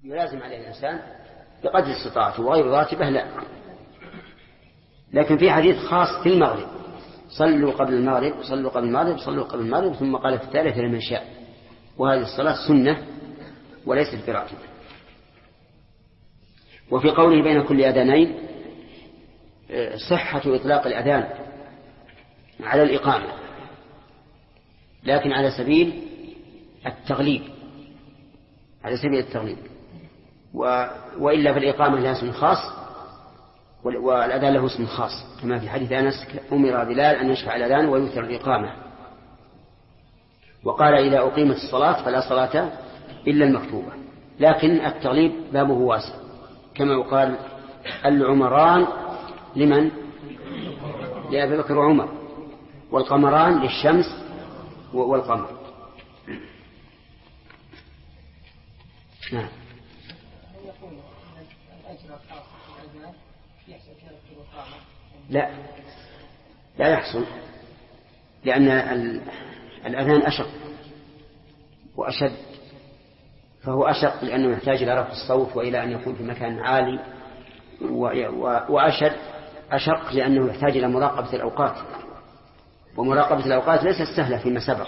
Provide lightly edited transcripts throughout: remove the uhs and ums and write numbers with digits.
يلازم عليه الإنسان بقدر استطاعته، وغير راتبة لا. لكن في حديث خاص في المغرب: صلوا قبل المغرب، صلوا قبل المغرب، صلوا قبل المغرب، ثم قال في الثالثة لمن شاء. وهذه الصلاة سنة وليست براتبة. وفي قوله بين كل أذانين صحة إطلاق الأذان على الإقامة، لكن على سبيل التغليب، على سبيل التغليب. وإلا فالإقامة لها اسم خاص والأذان له اسم خاص، كما في حديث أنس: أمر بلال أن يشفع الأذان ويوتر الإقامة. وقال: إذا أقيمت الصلاة فلا صلاة إلا المكتوبة. لكن التغليب بابه واسع، كما يقال: العمران لمن؟ لأبي بكر وعمر، والقمران للشمس والقمر. نعم. لا يحصل، لأن الأذان أشق وأشد، فهو أشق لأنه يحتاج إلى رفع الصوت وإلى أن يكون في مكان عالي، أشق لأنه يحتاج إلى مراقبة الأوقات، ومراقبة الأوقات ليست سهلة فيما سبق.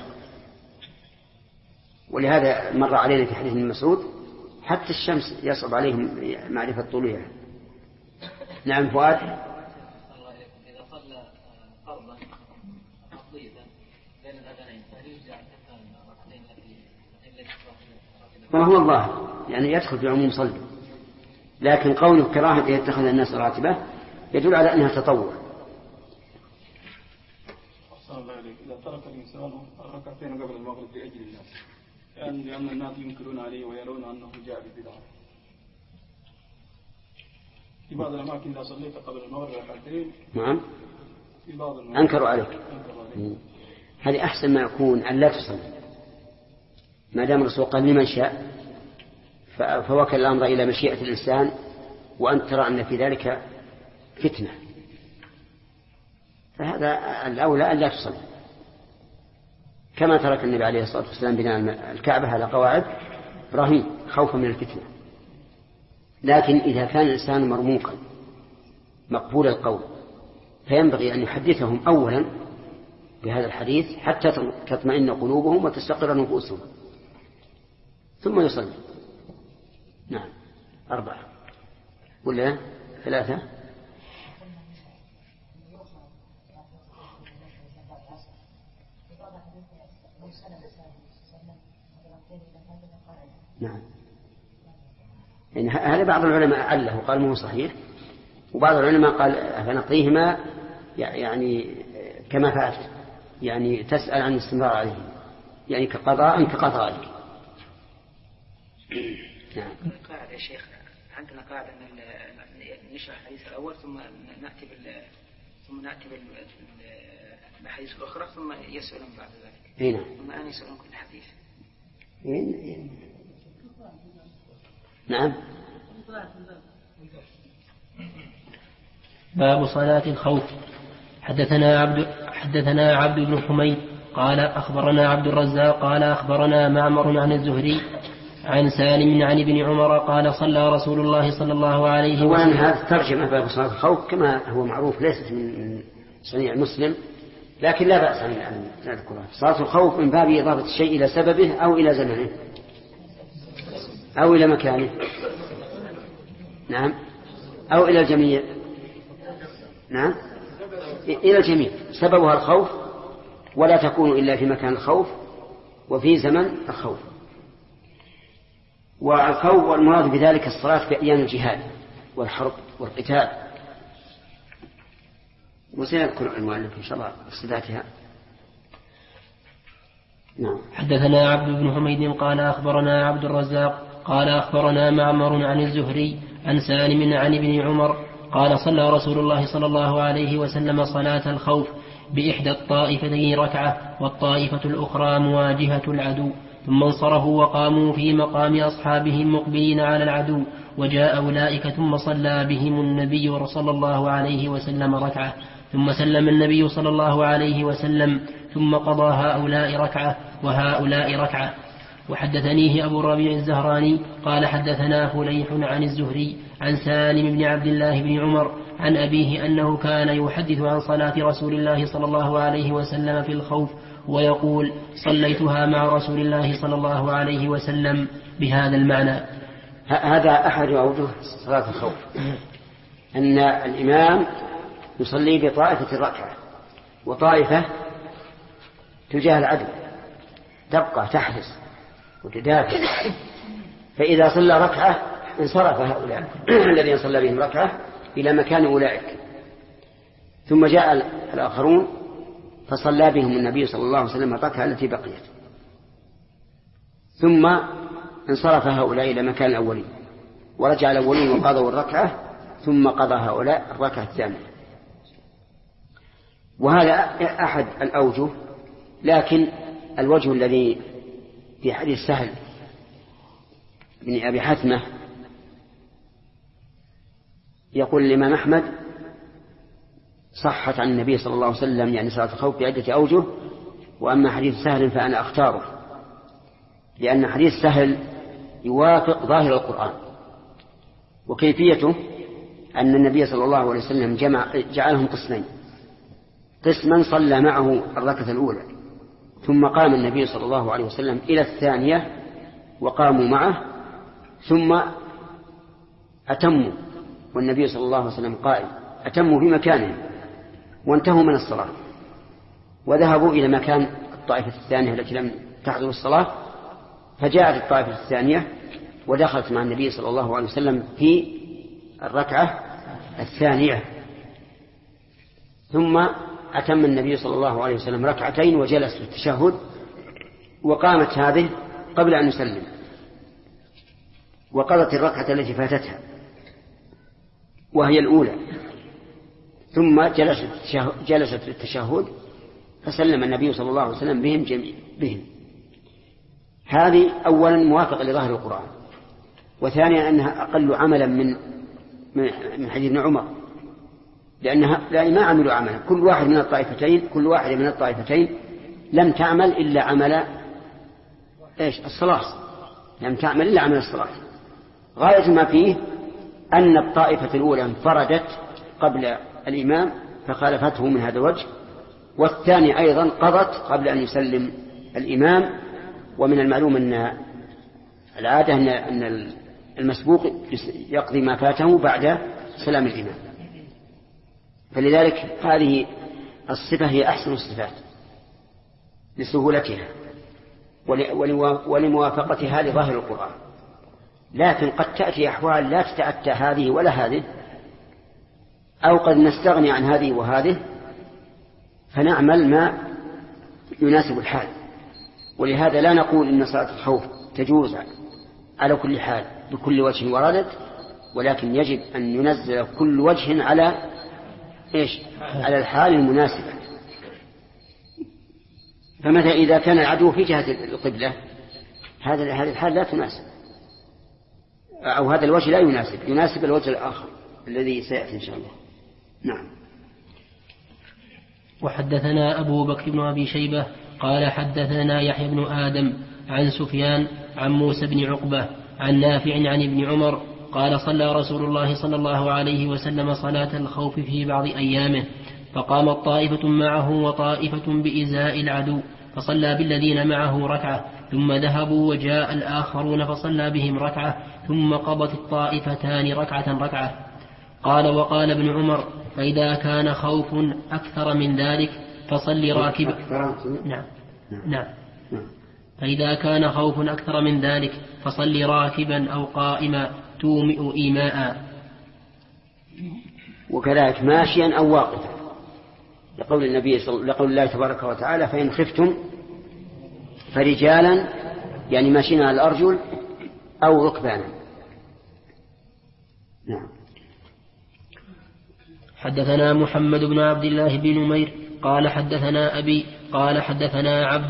ولهذا مر علينا في حديث ابن مسعود: حتى الشمس يصعب عليهم معرفة طلوعها. نعم فؤاد. إذا صلى فرضا مقضية بين الأذانين فهل يرجع ركعتين التي ما هو الله يعني يدخل في عموم صلي، لكن قوله كراهة يتخذ الناس راتبة يدل على أنها تطوع. إذا ترك الإنسان ركعتين قبل المغرب لأجل الناس، يعني لأن الناس ينكرون عليه ويرون أنه جاء بالبدعة. في بعض الأماكن إذا صليت قبل المغرب ركعتين، نعم، في بعض أنكروا عليك. هذه أحسن ما يكون أن لا تصلي، ما دام الرسول قال: لمن شاء، فوكل الأمر إلى مشيئة الإنسان، وأن ترى أن في ذلك فتنة، فهذا الأولى أن لا تصلي، كما ترك النبي عليه الصلاة والسلام بناء الكعبة على قواعد إبراهيم خوفا من الفتنة. لكن إذا كان الإنسان مرموقا مقبول القول، فينبغي أن يحدثهم أولا بهذا الحديث حتى تطمئن قلوبهم وتستقر نفوسهم، ثم يصلي. نعم. 4 ولا 3؟ نعم. يعني هذا بعض العلماء عله وقال مو صحيح، وبعض العلماء قال فنقضيهما يعني كما فعلت، يعني تسأل عن الاستمرار عليه، يعني كقضائك. نعم. قاعدة يا شيخ، عندنا قاعدة أن نشرح الحديث الأول ثم نأتي بالحديث الأخرى ثم يسألون بعد ذلك. نعم. ثم أن يسألون كل حديث. نعم. باب صلاة الخوف. حدثنا عبد بن حميد قال أخبرنا عبد الرزاق قال أخبرنا معمر عن الزهري عن سالم عن ابن عمر قال صلى رسول الله صلى الله عليه وسلم. وأن هذا ترجمة باب صلاة الخوف كما هو معروف، ليست من صنيع مسلم، لكن لا بأس أن نذكرها. صلاة الخوف من باب إضافة الشيء إلى سببه أو إلى زمنه أو إلى مكانه، نعم، أو إلى الجميع، نعم، إلى الجميع. سببها الخوف، ولا تكون إلا في مكان الخوف وفي زمن الخوف. والخوف والمراد بذلك الصلاة في أيام الجهاد والحرب والقتال، وسيذكر المؤلف إن شاء الله صفاتها. نعم. حدثنا عبد بن حميد قال أخبرنا عبد الرزاق قال أخبرنا معمر عن الزهري عن سالم عن ابن عمر قال صلى رسول الله صلى الله عليه وسلم صلاة الخوف بإحدى الطائفتين ركعة والطائفة الأخرى مواجهة العدو، ثم انصرفوا وقاموا في مقام أصحابهم مقبلين على العدو، وجاء أولئك ثم صلى بهم النبي صلى الله عليه وسلم ركعة، ثم سلم النبي صلى الله عليه وسلم، ثم قضى هؤلاء ركعة وهؤلاء ركعة. وحدثنيه أبو الربيع الزهراني قال حدثنا فليح عن الزهري عن سالم بن عبد الله بن عمر عن أبيه أنه كان يحدث عن صلاة رسول الله صلى الله عليه وسلم في الخوف ويقول صليتها مع رسول الله صلى الله عليه وسلم بهذا المعنى. هذا أحد أوجه صلاة الخوف، أن الإمام يصلي بطائفة الركعة وطائفة تجاه العدو تبقى تحرس وتدافع، فإذا صلى ركعة انصرف هؤلاء الذين صلى بهم ركعة إلى مكان أولئك، ثم جاء الآخرون فصلى بهم النبي صلى الله عليه وسلم الركعة التي بقيت، ثم انصرف هؤلاء إلى مكان الأولين ورجع الأولين وقضوا الركعة، ثم قضى هؤلاء الركعة الثانية. وهذا أحد الأوجه، لكن الوجه الذي في حديث سهل بن أبي حثمة يقول الإمام أحمد صحت عن النبي صلى الله عليه وسلم يعني صلاة الخوف بعدة أوجه، وأما حديث سهل فأنا أختاره، لأن حديث سهل يوافق ظاهر القرآن. وكيفيته أن النبي صلى الله عليه وسلم جعلهم قسمين، قسما صلى معه الركعة الأولى ثم قام النبي صلى الله عليه وسلم إلى الثانية وقاموا معه، ثم أتموا والنبي صلى الله عليه وسلم قائم، أتموا في مكانهم وانتهوا من الصلاة وذهبوا إلى مكان الطائفة الثانية التي لم تحضر الصلاة، فجاءت الطائفة الثانية ودخلت مع النبي صلى الله عليه وسلم في الركعة الثانية، ثم أتم النبي صلى الله عليه وسلم ركعتين وجلس في التشهد، وقامت هذه قبل أن يسلم وقضت الركعة التي فاتتها وهي الأولى، ثم جلست في التشهد فسلم النبي صلى الله عليه وسلم بهم. هذه أولا موافقة لظاهر القرآن، وثانيا أنها أقل عملا من حديث ابن عمر، لأنها ما عملوا عملا، كل واحد من الطائفتين لم تعمل إلا عمل الصلاة، لم تعمل إلا عمل الصلاة. غاية ما فيه أن الطائفة الأولى انفردت قبل الإمام فخالفته من هذا الوجه، والثاني أيضا قضت قبل أن يسلم الإمام. ومن المعلوم أن العادة أن المسبوق يقضي ما فاته بعد سلام الإمام، فلذلك هذه الصفة هي أحسن الصفات لسهولتها ولموافقتها لظاهر القرآن. لكن قد تأتي أحوال لا تتأتى هذه ولا هذه، أو قد نستغني عن هذه وهذه فنعمل ما يناسب الحال. ولهذا لا نقول إن صلاة الخوف تجوز على كل حال بكل وجه وردت، ولكن يجب أن ينزل كل وجه على على الحال المناسبة. فمتى إذا كان العدو في جهة القبلة هذه الحال لا تناسب، أو هذا الوجه لا يناسب الوجه الآخر الذي سيأتي إن شاء الله. نعم. وحدثنا أبو بكر بن أبي شيبة قال حدثنا يحيى بن آدم عن سفيان عن موسى بن عقبة عن نافع عن ابن عمر قال صلى رسول الله صلى الله عليه وسلم صلاة الخوف في بعض أيامه، فقامت طائفة معه وطائفة بإزاء العدو فصلى بالذين معه ركعة، ثم ذهبوا وجاء الآخرون فصلى بهم ركعة، ثم قضت الطائفتان ركعة. قال وقال ابن عمر فإذا كان خوف أكثر من ذلك فصل راكبا. نعم. فإذا كان خوف أكثر من ذلك فصل راكبا أو قائما تومئ إيماء. وكذلك ماشيا أو واقفا، لقول الله تبارك وتعالى فإن خفتم فرجالا، يعني ماشيين على الأرجل أو ركبانا. نعم. حدثنا محمد بن عبد الله بن نمير قال حدثنا أبي قال حدثنا عبد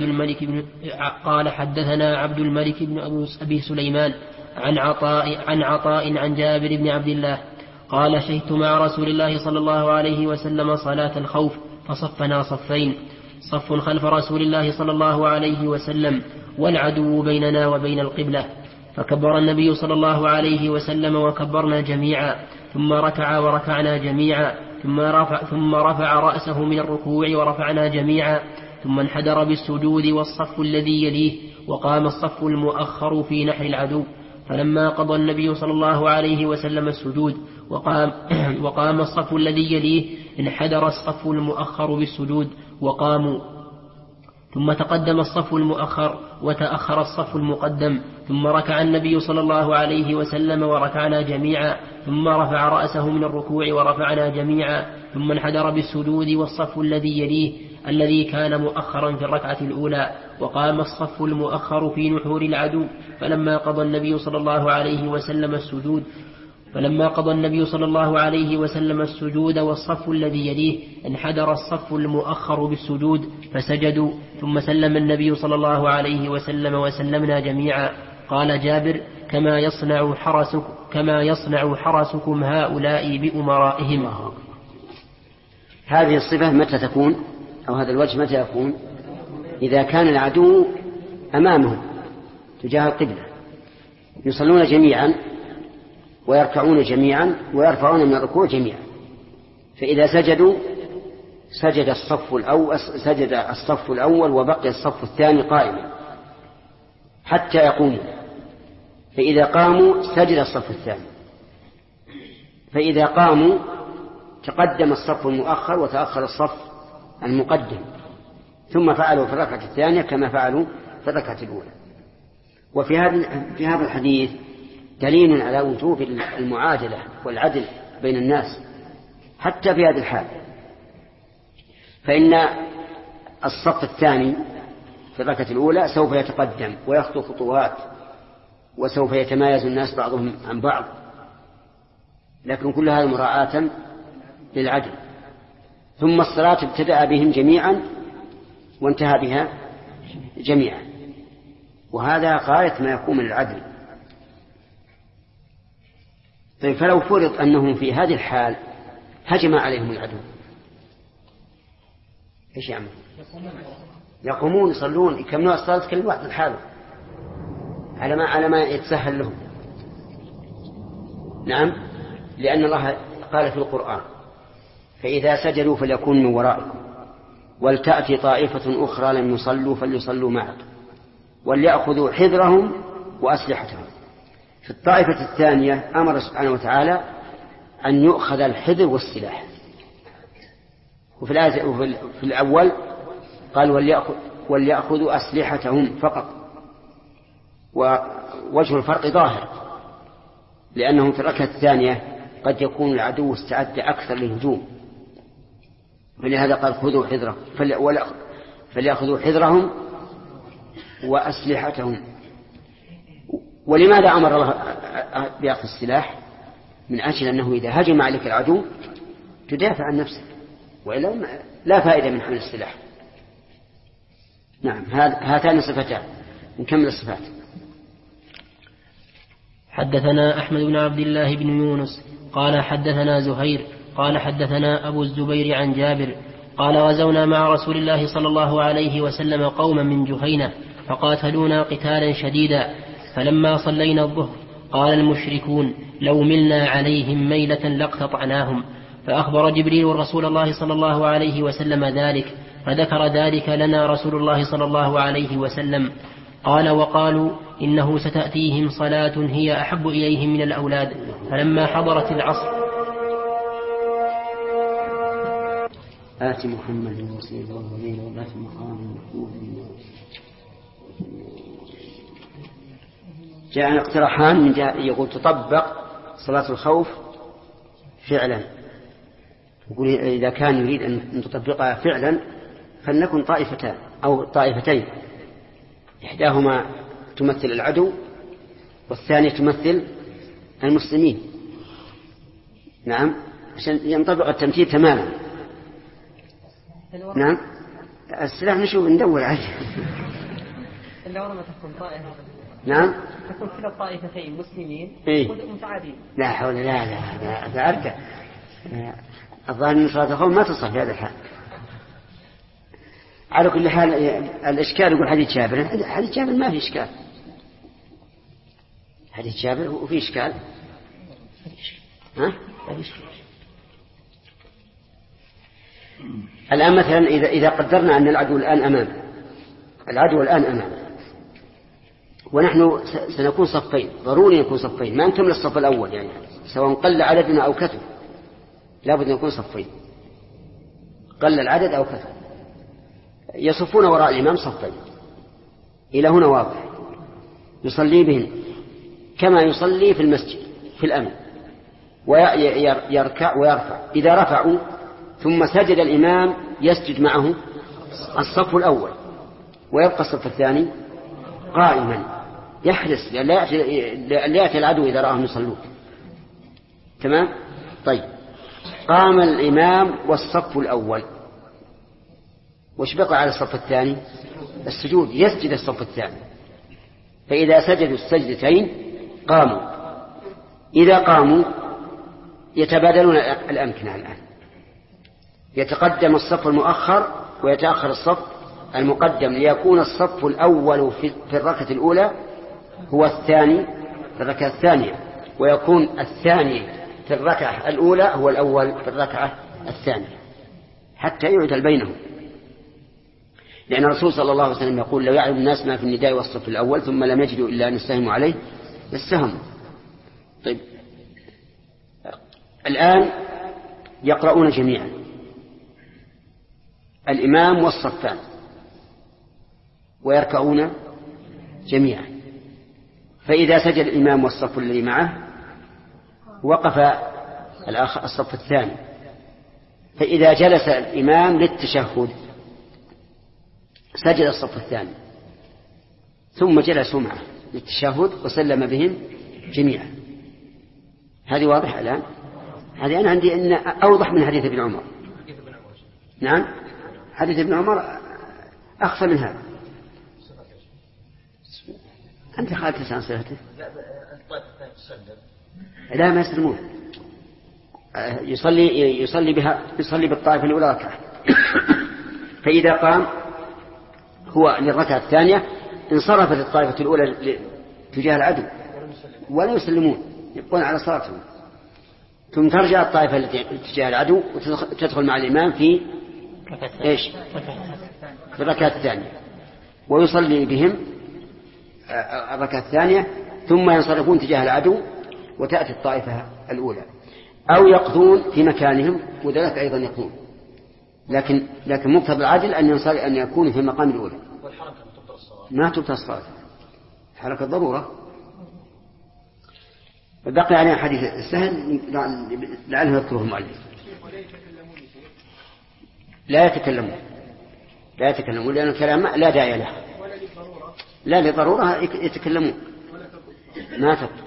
الملك بن أبي سليمان عن عطاء عن جابر بن عبد الله قال شهدت مع رسول الله صلى الله عليه وسلم صلاة الخوف فصفنا صفين، صف خلف رسول الله صلى الله عليه وسلم والعدو بيننا وبين القبلة. فكبر النبي صلى الله عليه وسلم وكبرنا جميعا، ثم ركع وركعنا جميعا، ثم رفع رأسه من الركوع ورفعنا جميعا، ثم انحدر بالسجود والصف الذي يليه، وقام الصف المؤخر في نحر العدو. فلما قضى النبي صلى الله عليه وسلم السجود وقام الصف الذي يليه، انحدر الصف المؤخر بالسجود وقاموا، ثم تقدم الصف المؤخر وتأخر الصف المقدم، ثم ركع النبي صلى الله عليه وسلم وركعنا جميعا، ثم رفع رأسه من الركوع ورفعنا جميعا، ثم انحدر بالسجود والصف الذي يليه الذي كان مؤخرا في الركعة الأولى، وقام الصف المؤخر في نحور العدو. فلما قضى النبي صلى الله عليه وسلم السجود والصف الذي يليه، انحدر الصف المؤخر بالسجود فسجدوا، ثم سلم النبي صلى الله عليه وسلم وسلمنا جميعا. قال جابر: كما يصنع حرسكم هؤلاء بأمرائهم. هذه الصفة متى تكون، أو هذا الوجه متى يكون؟ إذا كان العدو أمامهم تجاه القبلة، يصلون جميعا ويركعون جميعا ويرفعون من الركوع جميعا، فإذا سجدوا سجد الصف الأول وبقي الصف الثاني قائما حتى يقوموا، فإذا قاموا سجد الصف الثاني، فإذا قاموا تقدم الصف المؤخر وتأخر الصف المقدم، ثم فعلوا في الركعة الثانية كما فعلوا في الركعة الأولى. وفي هذا الحديث دليل على وجوب المعادلة والعدل بين الناس حتى في هذه الحال، فإن الصف الثاني في الركعة الأولى سوف يتقدم ويخطو خطوات، وسوف يتمايز الناس بعضهم عن بعض، لكن كل هذا مراعاة للعدل. ثم الصلاة ابتدأ بهم جميعا وانتهى بها جميعا، وهذا غاية ما يكون من العدل. طيب، فلو فرض أنهم في هذه الحال هجم عليهم العدو، إيش يعمل؟ يقومون يصلون، يكملون الصلاة كل واحد الحال على ما يتسهل لهم. نعم، لأن الله قال في القرآن: فإذا سجدوا فليكونوا من ورائكم ولتأتي طائفة أخرى لم يصلوا فليصلوا معك وليأخذوا حذرهم وأسلحتهم. في الطائفة الثانية أمر سبحانه وتعالى أن يؤخذ الحذر والسلاح، وفي الأول قال وليأخذوا أسلحتهم فقط، ووجه الفرق ظاهر، لأنهم في الركعة الثانية قد يكون العدو استعد أكثر للهجوم، ولهذا قال خذوا حذرهم، فليأخذوا حذرهم وأسلحتهم. ولماذا أمر الله بأخذ السلاح؟ من أجل أنه إذا هجم عليك العدو تدافع عن نفسك، وإلا لا فائدة من حمل السلاح. نعم، هاتان صفتان. نكمل الصفات. حدثنا أحمد بن عبد الله بن يونس قال حدثنا زهير قال حدثنا أبو الزبير عن جابر قال: غزونا مع رسول الله صلى الله عليه وسلم قوما من جهينة فقاتلونا قتالا شديدا، فلما صلينا الظهر قال المشركون: لو ملنا عليهم ميلة لاقتطعناهم. فأخبر جبريل رسول الله صلى الله عليه وسلم ذلك، فذكر ذلك لنا رسول الله صلى الله عليه وسلم. قال: وقالوا إنه ستأتيهم صلاة هي أحب إليهم من الأولاد. فلما حضرت العصر آت محمد وسيد والغبين وذات مقام محمود. جاء اقتراحان من يقول تطبق صلاة الخوف فعلا، يقول إذا كان يريد أن تطبقها فعلا فلنكن طائفتان أو طائفتين، إحداهما تمثل العدو والثانية تمثل المسلمين. نعم، عشان ينطبق التمثيل تماما. نعم، السلاح نشوف ندور عليه. اللي ما تكون طائفة. نعم، تكون كلا الطائفتين مسلمين ومتعادين. لا حول لا أرجع. الظاهر من صلاة الخوف ما تصح في هذا الحال. على كل حال الإشكال يقول حديث جابر، حديث جابر ما في إشكال، حديث جابر وفي إشكال. ها؟ الآن مثلا إذا قدرنا أن العدو الآن أمام ونحن سنكون صفين، ضروري نكون صفين، ما نكمل الصف الأول يعني سواء قل عددنا أو كثر، لابد نكون صفين، قل العدد أو كثر. يصفون وراء الإمام صفين، إلى هنا واضح، يصلي بهم كما يصلي في المسجد في الأمن، ويركع ويرفع. إذا رفعوا ثم سجد الإمام يسجد معه الصف الأول، ويبقى الصف الثاني قائما يحرص لا يأتي العدو إذا رآهم يصلون. تمام؟ طيب، قام الإمام والصف الأول، وش بقى على الصف الثاني؟ السجود، يسجد الصف الثاني. فإذا سجدوا السجدتين قاموا. إذا قاموا يتبادلون الأمكنة الآن، يتقدم الصف المؤخر ويتأخر الصف المقدم، ليكون الصف الأول في الركعة الأولى هو الثاني في الركعة الثانية، ويكون الثاني في الركعة الأولى هو الأول في الركعة الثانية، حتى يعدل بينهم. لأن الرسول صلى الله عليه وسلم يقول: لو يعلم الناس ما في النداء والصف الأول ثم لم يجدوا إلا أن يستهموا عليه يستهموا. طيب، الآن يقرؤون جميعا الإمام والصفان، ويركعون جميعا. فإذا سجد الإمام والصف الذي معه وقف الصف الثاني. فإذا جلس الإمام للتشهد سجد الصف الثاني، ثم جلسوا معه للتشهد وسلم بهم جميعا. هذه واضحة الآن؟ هذه أنا عندي أن أوضح من حديث ابن عمر. نعم، حديث ابن عمر أخفى من هذا. أنت خالد عن صلاته؟ لا، ما يسلمون. يصلي بالطائفة الأولى ركعة. فإذا قام هو للركعة الثانية انصرفت الطائفة الأولى تجاه العدو ولا يسلمون، يبقون على صلاتهم، ثم ترجع الطائفة التي تجاه العدو وتدخل مع الإمام في في الركعة الثانية، ويصلي بهم الركعة الثانية، ثم ينصرفون تجاه العدو وتأتي الطائفة الأولى، أو يقضون في مكانهم، وذلك أيضا يقضون، لكن مقتضى العدل أن يكونوا في المقام الأولى. ما تبطل الصلاة، حركة ضرورة. بقي علينا حديث سهل لعله يذكره المؤلف. لا يتكلمون لأن الكلام لا داعي له، لا لضرورة يتكلمون ما تبطل.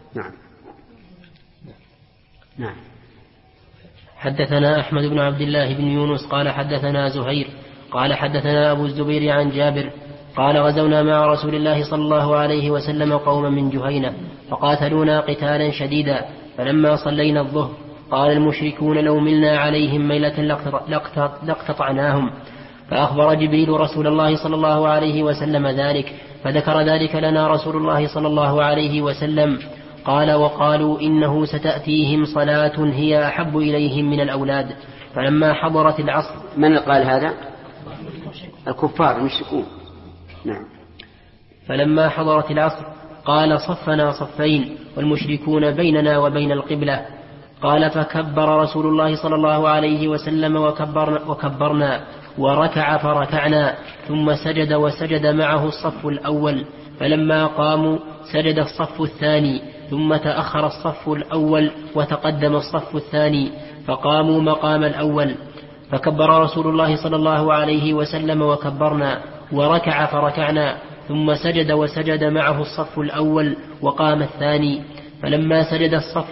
نعم. حدثنا أحمد بن عبد الله بن يونس قال حدثنا زهير قال حدثنا أبو الزبير عن جابر قال: غزونا مع رسول الله صلى الله عليه وسلم قوما من جهينة فقاتلونا قتالا شديدا، فلما صلينا الظهر قال المشركون: لو ملنا عليهم ميلة لاقتطعناهم. فأخبر جبريل رسول الله صلى الله عليه وسلم ذلك، فذكر ذلك لنا رسول الله صلى الله عليه وسلم. قال: وقالوا إنه ستأتيهم صلاة هي أحب إليهم من الأولاد. فلما حضرت العصر. من قال هذا؟ الكفار المشركون. نعم. فلما حضرت العصر قال: صفنا صفين والمشركون بيننا وبين القبلة. قال: فكبر رسول الله صلى الله عليه وسلم وكبرنا، وركع فركعنا، ثم سجد وسجد معه الصف الأول. فلما قاموا سجد الصف الثاني، ثم تأخر الصف الأول وتقدم الصف الثاني، فقاموا مقام الأول. فكبر رسول الله صلى الله عليه وسلم وكبرنا، وركع فركعنا، ثم سجد وسجد معه الصف الأول، وقام الثاني. فلما سجد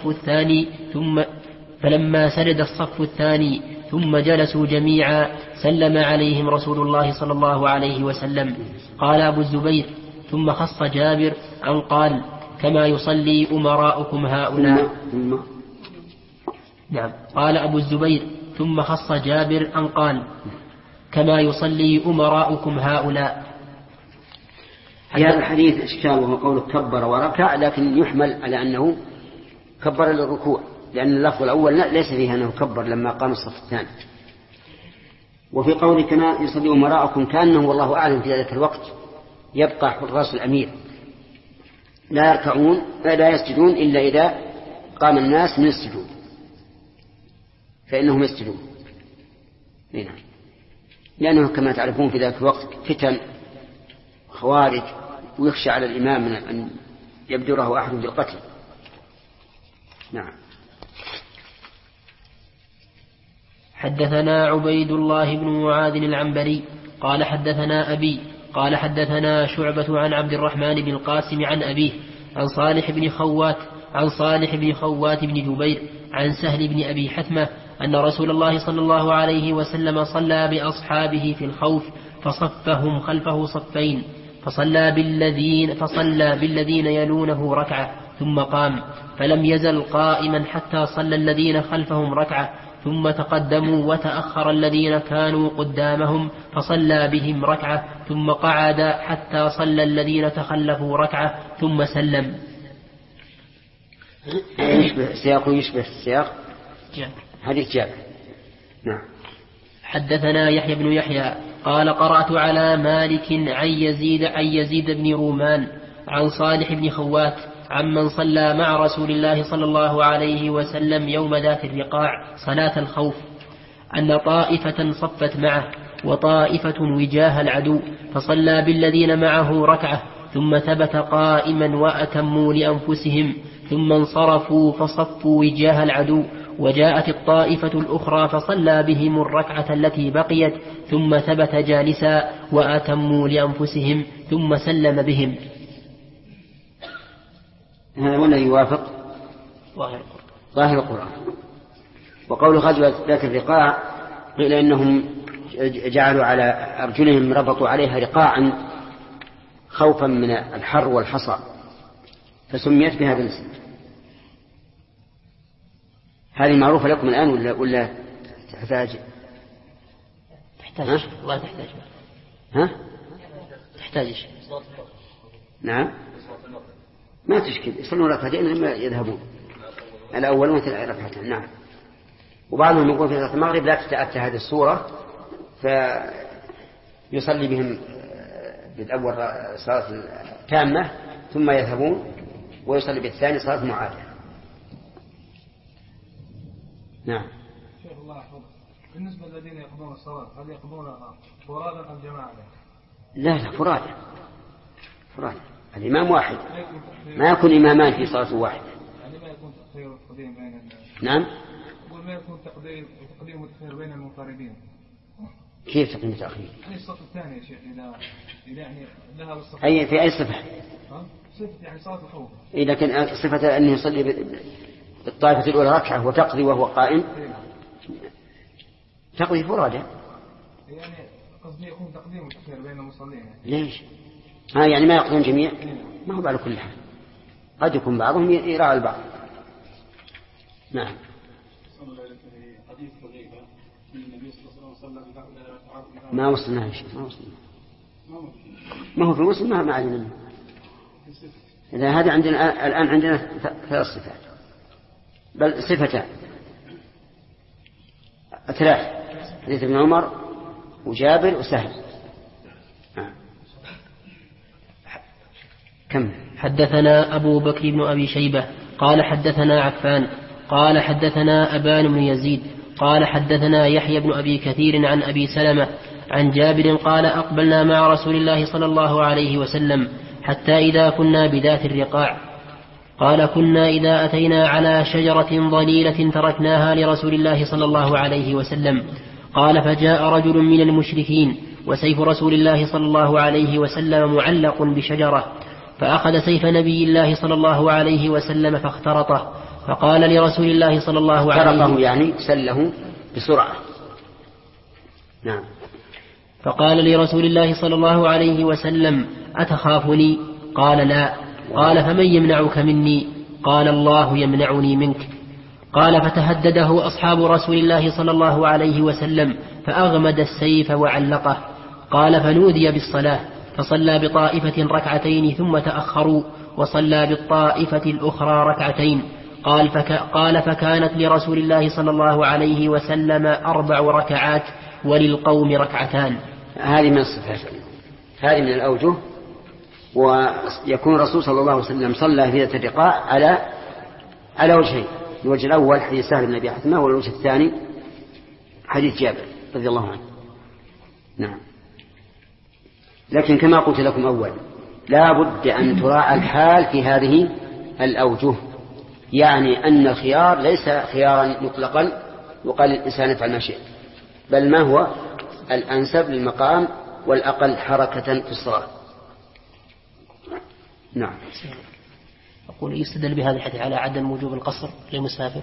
الصف الثاني ثم جلسوا جميعا سلم عليهم رسول الله صلى الله عليه وسلم. قال أبو الزبير: ثم خص جابر أن قال: كما يصلي أمراؤكم هؤلاء. نعم. قال أبو الزبير: ثم خص جابر أن قال: كما يصلي أمراؤكم هؤلاء. في هذا الحديث إشكال وهو قوله كبر وركع، لكن يحمل على أنه كبر للركوع، لأن اللفظ الأول ليس فيه أنه كبر لما قام الصف الثاني. وفي قوله كما يصلي أمراءكم كأنه والله أعلم في ذلك الوقت يبقى حراس الأمير لا يركعون لا يسجدون إلا إذا قام الناس من السجود فإنهم يسجدون، لأنه كما تعرفون في ذلك الوقت فتن خوارج، ويخشى على الإمام من أن يبدره أحد بالقتل. نعم. حدثنا عبيد الله بن معاذ العنبري قال حدثنا أبي قال حدثنا شعبة عن عبد الرحمن بن القاسم عن أبيه عن صالح بن خوات بن جبير عن سهل بن أبي حثمة أن رسول الله صلى الله عليه وسلم صلى بأصحابه في الخوف فصفهم خلفه صفين، فصلى بالذين يلونه ركعة ثم قام، فلم يزل قائما حتى صلى الذين خلفهم ركعة، ثم تقدموا وتأخر الذين كانوا قدامهم فصلى بهم ركعة، ثم قعد حتى صلى الذين تخلفوا ركعة ثم سلم. يشبه السياق حديث جابر. نعم. حدثنا يحيى بن يحيى قال قرأت على مالك عن يزيد بن رومان عن صالح بن خوات عمن صلى مع رسول الله صلى الله عليه وسلم يوم ذات الرقاع صلاة الخوف أن طائفة صفت معه وطائفة وجاه العدو، فصلى بالذين معه ركعة ثم ثبت قائما وأتموا لأنفسهم، ثم انصرفوا فصفوا وجاه العدو، وجاءت الطائفة الأخرى فصلى بهم الركعة التي بقيت ثم ثبت جالسا وأتموا لأنفسهم ثم سلم بهم. هذا ولا يوافق ظاهر القرآن. وقول غزوة ذات الرقاع قيل إنهم جعلوا على أرجلهم ربطوا عليها رقاعا خوفا من الحر والحصى فسميت بهذا الاسم. هذه معروفة لكم الآن ولا تحتاج؟ والله تحتاج. تحتاج. نعم ما تشكل، يصلون ركعتين لما يذهبون الأولون ركعتين. نعم. وبعضهم يقول في صلاة المغرب لا تتأتى هذه الصورة فيصلي بهم بالأول صلاة تامة ثم يذهبون ويصلي بالثاني صلاة معادة. نعم. شيخ الله يحفظك، بالنسبة للذين يقضون الصلاة هل يقضونها فرادا أم جماعة؟ لا فرادا. الإمام واحد ما يكون إمامان في صلاة واحد. يعني ما يكون تأخير وتقديم بين نعم. ما يكون تقديم وتأخير بين المنفردين. كيف تقديم وتأخير؟ يعني الصف الثاني يا شيخ إذا يعني لها الصف. في أي صفة؟ صفة يعني صلاة الخوف. إذا كان صفة أنه يصلي بالطائفة الأولى ركعة وتقضي وهو قائم تقضي فرادة. يعني قصدي يكون تقديم وتأخير بين المصلين. ليش؟ يعني ما يقضون جميع؟ ما هو على كل حال، قد يكون بعضهم يراعي البعض. نعم. ما وصلنا شيء ما هو في وصل ما علينا. إذا هذا عندنا الآن عندنا ثلاث صفات بل صفتان ثلاث، حديث ابن عمر وجابر وسهل. كم؟ حدثنا أبو بكر بن أبي شيبة قال حدثنا عفان قال حدثنا أبان بن يزيد قال حدثنا يحيى بن أبي كثير عن أبي سلمة عن جابر قال أقبلنا مع رسول الله صلى الله عليه وسلم حتى إذا كنا بذات الرقاع قال كنا إذا أتينا على شجرة ظليلة تركناها لرسول الله صلى الله عليه وسلم قال فجاء رجل من المشركين وسيف رسول الله صلى الله عليه وسلم معلق بشجرة فأخذ سيف نبي الله صلى الله عليه وسلم فاخترطه فقال لرسول الله صلى الله عليه وسلم يعني سله بسرعة. نعم. فقال لرسول الله صلى الله عليه وسلم أتخافني؟ قال لا. قال فمن يمنعك مني؟ قال الله يمنعني منك. قال فتهدده أصحاب رسول الله صلى الله عليه وسلم فأغمد السيف وعلقه. قال فنودي بالصلاة فصلى بطائفة ركعتين ثم تأخروا وصلى بالطائفة الأخرى ركعتين. قال فكانت لرسول الله صلى الله عليه وسلم 4 ركعات وللقوم ركعتان. هذه من الصفات، هذه من الأوجه. ويكون الرسول صلى الله عليه وسلم صلى في ذات الرقاع على وجهين: الوجه الأول حديث سهل بن أبي حثمة، والوجه الثاني حديث جابر رضي الله عنه. نعم. لكن كما قلت لكم أول، لا بد أن تراعى الحال في هذه الأوجه، يعني أن الخيار ليس خيارا مطلقا وقال الإنسان يفعل ما شئ، بل ما هو الأنسب للمقام والأقل حركة في الصلاة. نعم. أقول يستدل بهذا الحديث على عدم وجوب القصر للمسافر.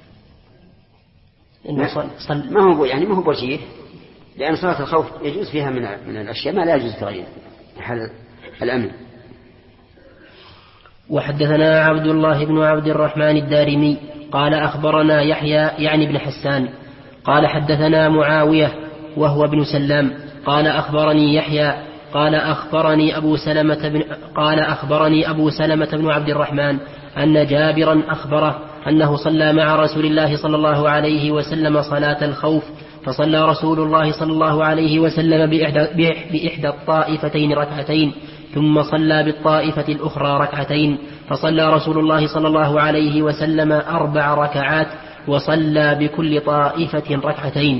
ما هو وجيه، لأن صلاة الخوف يجوز فيها من الأشياء ما لا يجوز في غيرها في حال الأمن. وحدثنا عبد الله بن عبد الرحمن الدارمي قال أخبرنا يحيى يعني بن حسان قال حدثنا معاوية وهو بن سلام قال أخبرني يحيى قال أخبرني أبو سلمة بن عبد الرحمن أن جابرا أخبره أنه صلى مع رسول الله صلى الله عليه وسلم صلاة الخوف، فصلى رسول الله صلى الله عليه وسلم بإحدى الطائفتين ركعتين، ثم صلى بالطائفة الأخرى ركعتين، فصلى رسول الله صلى الله عليه وسلم 4 ركعات وصلى بكل طائفة ركعتين.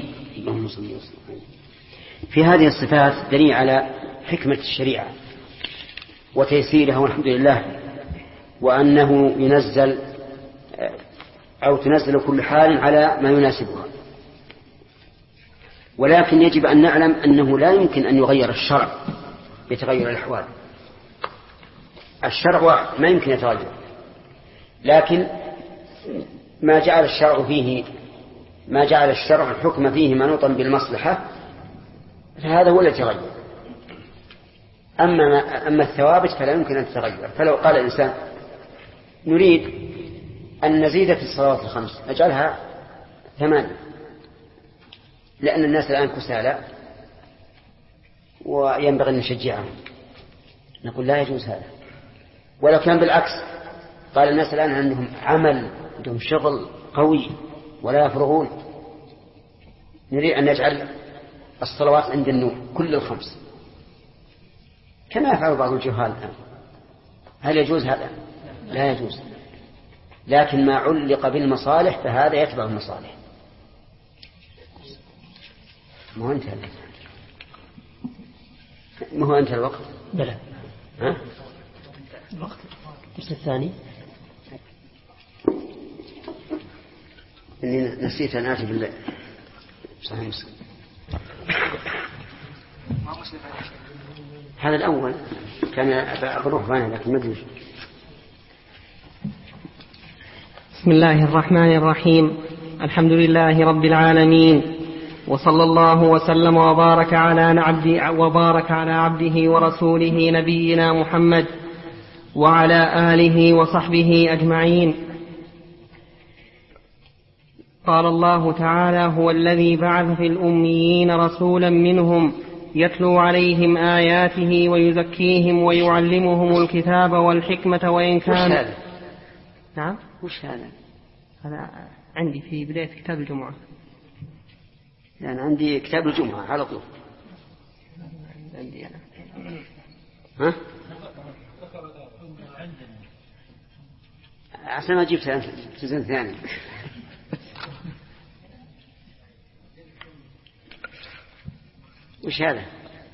في هذه الصفات دليل على حكمة الشريعة وتيسيرها والحمد لله، وأنه ينزل أو تنزل كل حال على ما يناسبها. ولكن يجب أن نعلم أنه لا يمكن أن يغير الشرع يتغير الأحوال. الشرع ما يمكن يتغير، لكن ما جعل الشرع الحكم فيه منوطا بالمصلحة فهذا هو الذي يتغير. أما الثوابت فلا يمكن أن تتغير. فلو قال الإنسان نريد أن نزيد في الصلوات الخمس نجعلها 8، لأن الناس الآن كسالى وينبغي أن نشجعهم، نقول لا يجوز هذا. ولو كان بالعكس، قال الناس الآن عندهم عمل، عندهم شغل قوي ولا يفرغون، نريد أن نجعل الصلوات عند النوم كل 5 كما يفعل بعض الجهال الآن. هل يجوز هذا؟ لا يجوز. لكن ما علق بالمصالح فهذا يتبع المصالح. ما هو أنت الوقت؟ بلى. ها؟ الوقت الثاني. إني نسيت أن آتي بالله. صحيح مسلم. هذا الأول كان بروح فانا لكن ما أدري. بسم الله الرحمن الرحيم. الحمد لله رب العالمين، وصلى الله وسلم وبارك على عبده ورسوله نبينا محمد وعلى آله وصحبه أجمعين. قال الله تعالى: هو الذي بعث في الأميين رسولا منهم يتلو عليهم آياته ويزكيهم ويعلمهم الكتاب والحكمة وإن كان. وش هذا؟ نعم؟ وش هذا؟ هذا عندي في بداية كتاب الجمعة. يعني عندي كتاب الجمعة على طول. عندي أنا. ها؟ عشان ما جبت جزء ثاني. وش هذا؟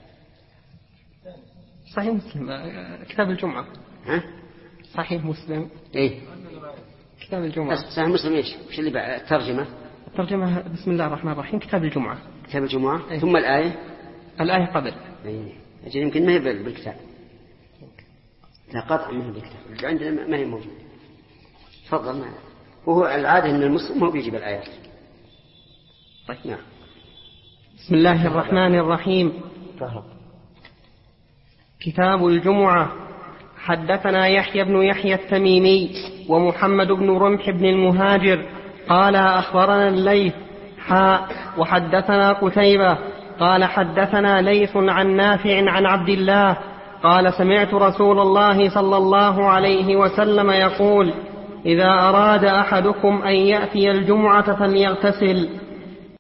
صحيح مسلم، كتاب الجمعة. ها؟ صحيح مسلم. إيه. كتاب الجمعة. صحيح مسلم إيش؟ وش اللي بعد الترجمة؟ الترجمة بسم الله الرحمن الرحيم، كتاب الجمعة. كتاب الجمعة. إيه؟ ثم الآية. الآية قبل. إيه. أجل يمكن ما هي بالكتاب. لا قطع ما هي بالكتاب. عندنا ما هي موجودة. تفضل معنا. وهو العادة أن المسلم هو بيجيب الآيات. طيب. نعم. بسم الله الرحمن الرحيم. كتاب الجمعة. حدثنا يحيى بن يحيى التميمي ومحمد بن رمح بن المهاجر قال أخبرنا الليث وحدثنا قتيبة قال حدثنا ليث عن نافع عن عبد الله قال سمعت رسول الله صلى الله عليه وسلم يقول إذا أراد أحدكم أن يأتي الجمعة فليغتسل